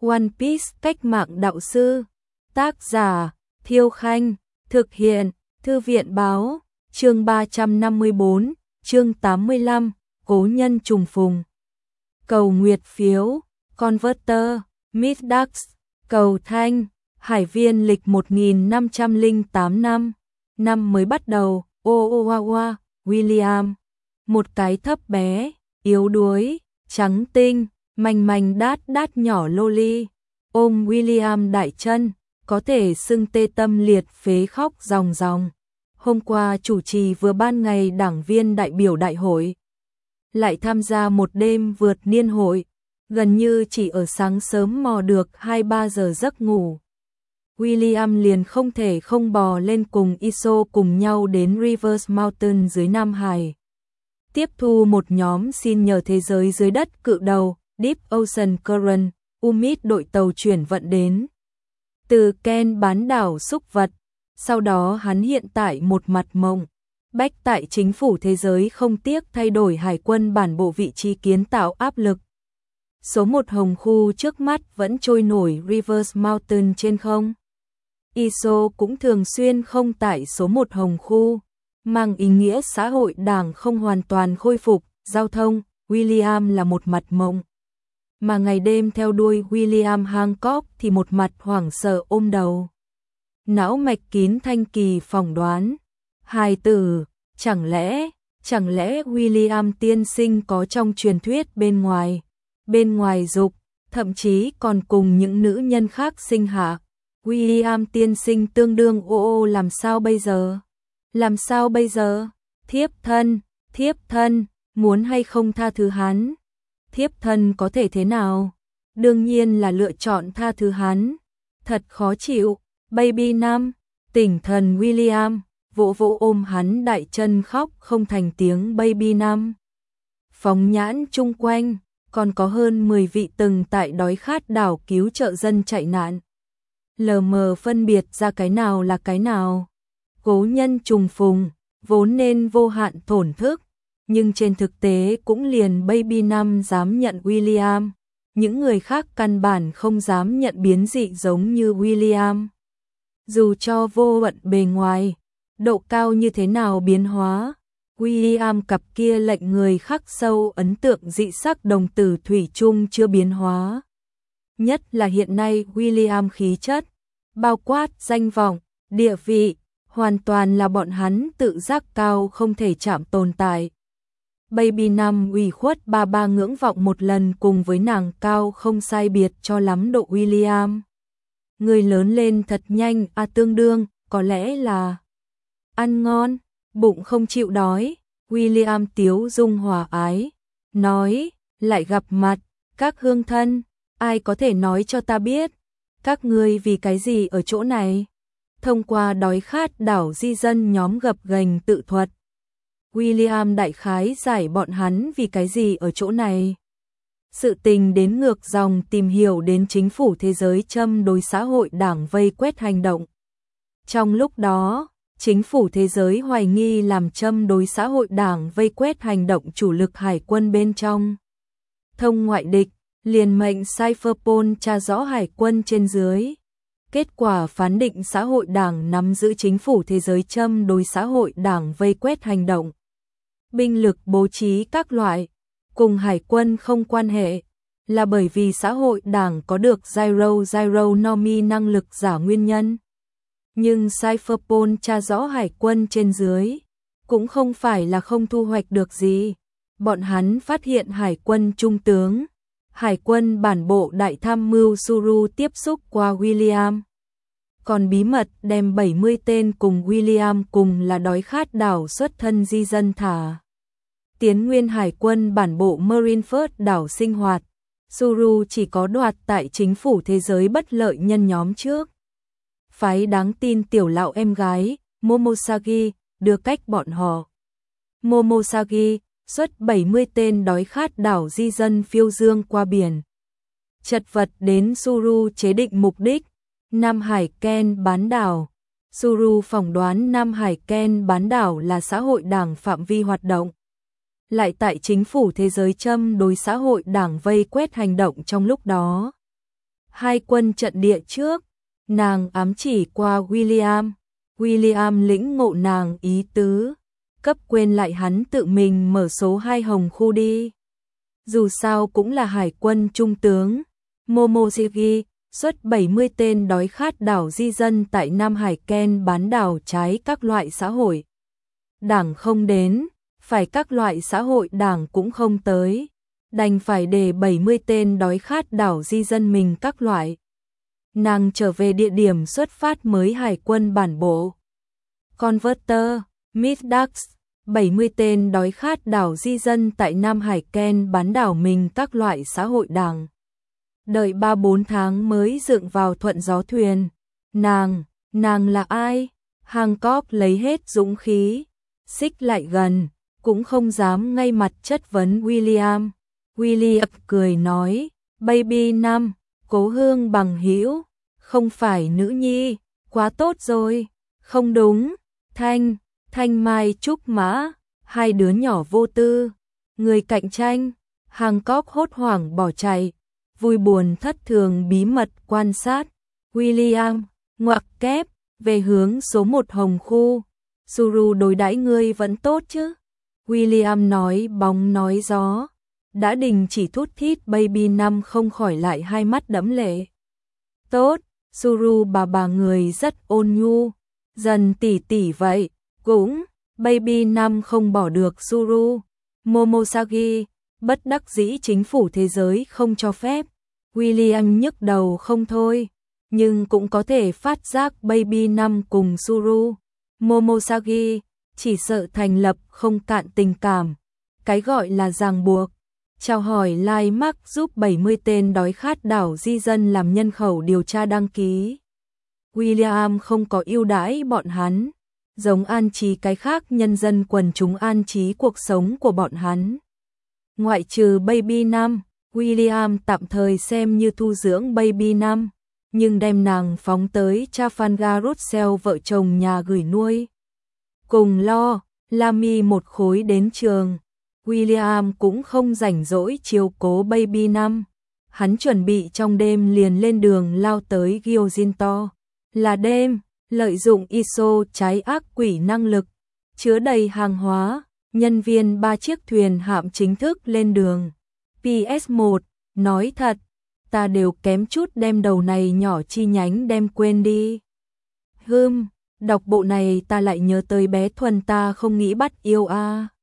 One Piece cách mạng đạo sư. Tác giả Thiêu Khanh. Thực hiện Thư viện Báo. Chương 354, chương 85, Cố nhân trùng phùng. Cầu nguyệt phiếu, Converter, Midax, cầu thanh, Hải viên lịch 1508 năm. Năm mới bắt đầu, Oawa, William. Một cái thấp bé, yếu đuối, trắng tinh, manh đát nhỏ loli. Ôm William đại chân, có thể xưng tê tâm liệt phế khóc ròng ròng. Hôm qua chủ trì vừa ban ngày đảng viên đại biểu đại hội. Lại tham gia một đêm vượt niên hội, gần như chỉ ở sáng sớm mò được 2-3 giờ giấc ngủ. William liền không thể không bò lên cùng Iso cùng nhau đến Rivers Mountain dưới Nam Hải. Tiếp thu một nhóm xin nhờ thế giới dưới đất cự đầu, Deep Ocean Current, UMIT đội tàu chuyển vận đến. Từ Ken bán đảo súc vật, sau đó hắn hiện tại một mặt mộng. Bách tại chính phủ thế giới không tiếc thay đổi hải quân bản bộ vị trí kiến tạo áp lực. Số 1 hồng khu trước mắt vẫn trôi nổi Rivers Mountain trên không. ISO cũng thường xuyên không tại số 1 hồng khu, mang ý nghĩa xã hội đảng không hoàn toàn khôi phục, giao thông, William là một mặt mộng. Mà ngày đêm theo đuôi William Hancock thì một mặt hoảng sợ ôm đầu. Não mạch kín thanh kỳ phỏng đoán. Hài tử, chẳng lẽ William tiên sinh có trong truyền thuyết bên ngoài dục, thậm chí còn cùng những nữ nhân khác sinh hạ. William tiên sinh tương đương làm sao bây giờ? Thiếp thân, muốn hay không tha thứ hắn? Thiếp thân có thể thế nào? Đương nhiên là lựa chọn tha thứ hắn. Thật khó chịu, baby Nam, tỉnh thần William, vỗ ôm hắn đại chân khóc không thành tiếng baby Nam. Phóng nhãn chung quanh, còn có hơn 10 vị từng tại đói khát đảo cứu trợ dân chạy nạn. Lờ mờ phân biệt ra cái nào là cái nào. Cố nhân trùng phùng, vốn nên vô hạn thổn thức, nhưng trên thực tế cũng liền baby Nam dám nhận William. Những người khác căn bản không dám nhận biến dị giống như William. Dù cho vô vận bề ngoài, độ cao như thế nào biến hóa, William cặp kia lệnh người khắc sâu ấn tượng dị sắc đồng tử thủy chung chưa biến hóa. Nhất là hiện nay William khí chất, bao quát danh vọng, địa vị, hoàn toàn là bọn hắn tự giác cao không thể chạm tồn tại. Baby Nam ủy khuất ba ngưỡng vọng một lần cùng với nàng cao không sai biệt cho lắm độ William. Người lớn lên thật nhanh tương đương, có lẽ là ăn ngon, bụng không chịu đói. William tiếu dung hòa ái, nói, lại gặp mặt, các hương thân, ai có thể nói cho ta biết, các ngươi vì cái gì ở chỗ này? Thông qua đói khát đảo di dân nhóm gập ghềnh tự thuật. William đại khái giải bọn hắn vì cái gì ở chỗ này. Sự tình đến ngược dòng tìm hiểu đến chính phủ thế giới châm đối xã hội đảng vây quét hành động. Trong lúc đó, chính phủ thế giới hoài nghi làm châm đối xã hội đảng vây quét hành động chủ lực hải quân bên trong. Thông ngoại địch, liền mệnh Cypherpol tra rõ hải quân trên dưới. Kết quả phán định xã hội đảng nắm giữ chính phủ thế giới châm đối xã hội đảng vây quét hành động. Binh lực bố trí các loại, cùng hải quân không quan hệ, là bởi vì xã hội đảng có được Gyro-Nomi năng lực giả nguyên nhân. Nhưng Cypherpol tra rõ hải quân trên dưới, cũng không phải là không thu hoạch được gì. Bọn hắn phát hiện hải quân trung tướng, hải quân bản bộ đại tham mưu Suru tiếp xúc qua William. Còn bí mật đem 70 tên cùng William cùng là đói khát đảo xuất thân di dân thả. Tiến nguyên hải quân bản bộ Marineford đảo sinh hoạt. Suru chỉ có đoạt tại chính phủ thế giới bất lợi nhân nhóm trước. Phái đáng tin tiểu lão em gái, Momosagi, đưa cách bọn họ. Momosagi xuất 70 tên đói khát đảo di dân phiêu dương qua biển. Chật vật đến Suru chế định mục đích, Nam Hải Ken bán đảo. Suru phỏng đoán Nam Hải Ken bán đảo là xã hội đảng phạm vi hoạt động. Lại tại chính phủ thế giới châm đối xã hội đảng vây quét hành động trong lúc đó. Hai quân trận địa trước, nàng ám chỉ qua William. William lĩnh ngộ nàng ý tứ, cấp quên lại hắn tự mình mở số 2 hồng khu đi. Dù sao cũng là hải quân trung tướng. Momoshiki xuất 70 tên đói khát đảo di dân tại Nam Hải Ken bán đảo trái các loại xã hội đảng không đến, phải các loại xã hội đảng cũng không tới, đành phải để 70 tên đói khát đảo di dân mình các loại. Nàng trở về địa điểm xuất phát mới hải quân bản bộ. Converter, Middax, 70 tên đói khát đảo di dân tại Nam Hải Ken bán đảo mình các loại xã hội đảng. Đợi 3-4 tháng mới dựng vào thuận gió thuyền. Nàng là ai? Hancock lấy hết dũng khí, xích lại gần, cũng không dám ngay mặt chất vấn William. William cười nói, Baby Năm, cố hương bằng hữu, không phải nữ nhi, quá tốt rồi. Không đúng, Thanh Mai Trúc Mã, hai đứa nhỏ vô tư, người cạnh tranh. Hancock hốt hoảng bỏ chạy, vui buồn thất thường bí mật quan sát. William, ngoặc kép, về hướng số 1 hồng khu. Suru đối đãi ngươi vẫn tốt chứ? William nói bóng nói gió, đã đình chỉ thút thít. Baby Năm không khỏi lại hai mắt đẫm lệ. Tốt, Suru bà người rất ôn nhu, dần tỉ vậy, cũng. Baby Năm không bỏ được Suru. Momosagi, bất đắc dĩ chính phủ thế giới không cho phép. William nhức đầu không thôi, nhưng cũng có thể phát giác Baby Năm cùng Suru. Momosagi, chỉ sợ thành lập không cạn tình cảm. Cái gọi là ràng buộc. Chào hỏi Lai Mark giúp 70 tên đói khát đảo di dân làm nhân khẩu điều tra đăng ký. William không có ưu đãi bọn hắn, giống an trí cái khác nhân dân quần chúng an trí cuộc sống của bọn hắn. Ngoại trừ Baby Năm, William tạm thời xem như thu dưỡng Baby Năm, nhưng đem nàng phóng tới Trafalgar Road vợ chồng nhà gửi nuôi. Cùng lo, Lamy một khối đến trường, William cũng không rảnh rỗi chiếu cố Baby Năm. Hắn chuẩn bị trong đêm liền lên đường lao tới Gyojinto. Là đêm, lợi dụng ISO trái ác quỷ năng lực, chứa đầy hàng hóa, nhân viên 3 chiếc thuyền hạm chính thức lên đường. PS1, nói thật, ta đều kém chút đem đầu này nhỏ chi nhánh đem quên đi. Đọc bộ này ta lại nhớ tới bé Thuần ta không nghĩ bắt yêu a.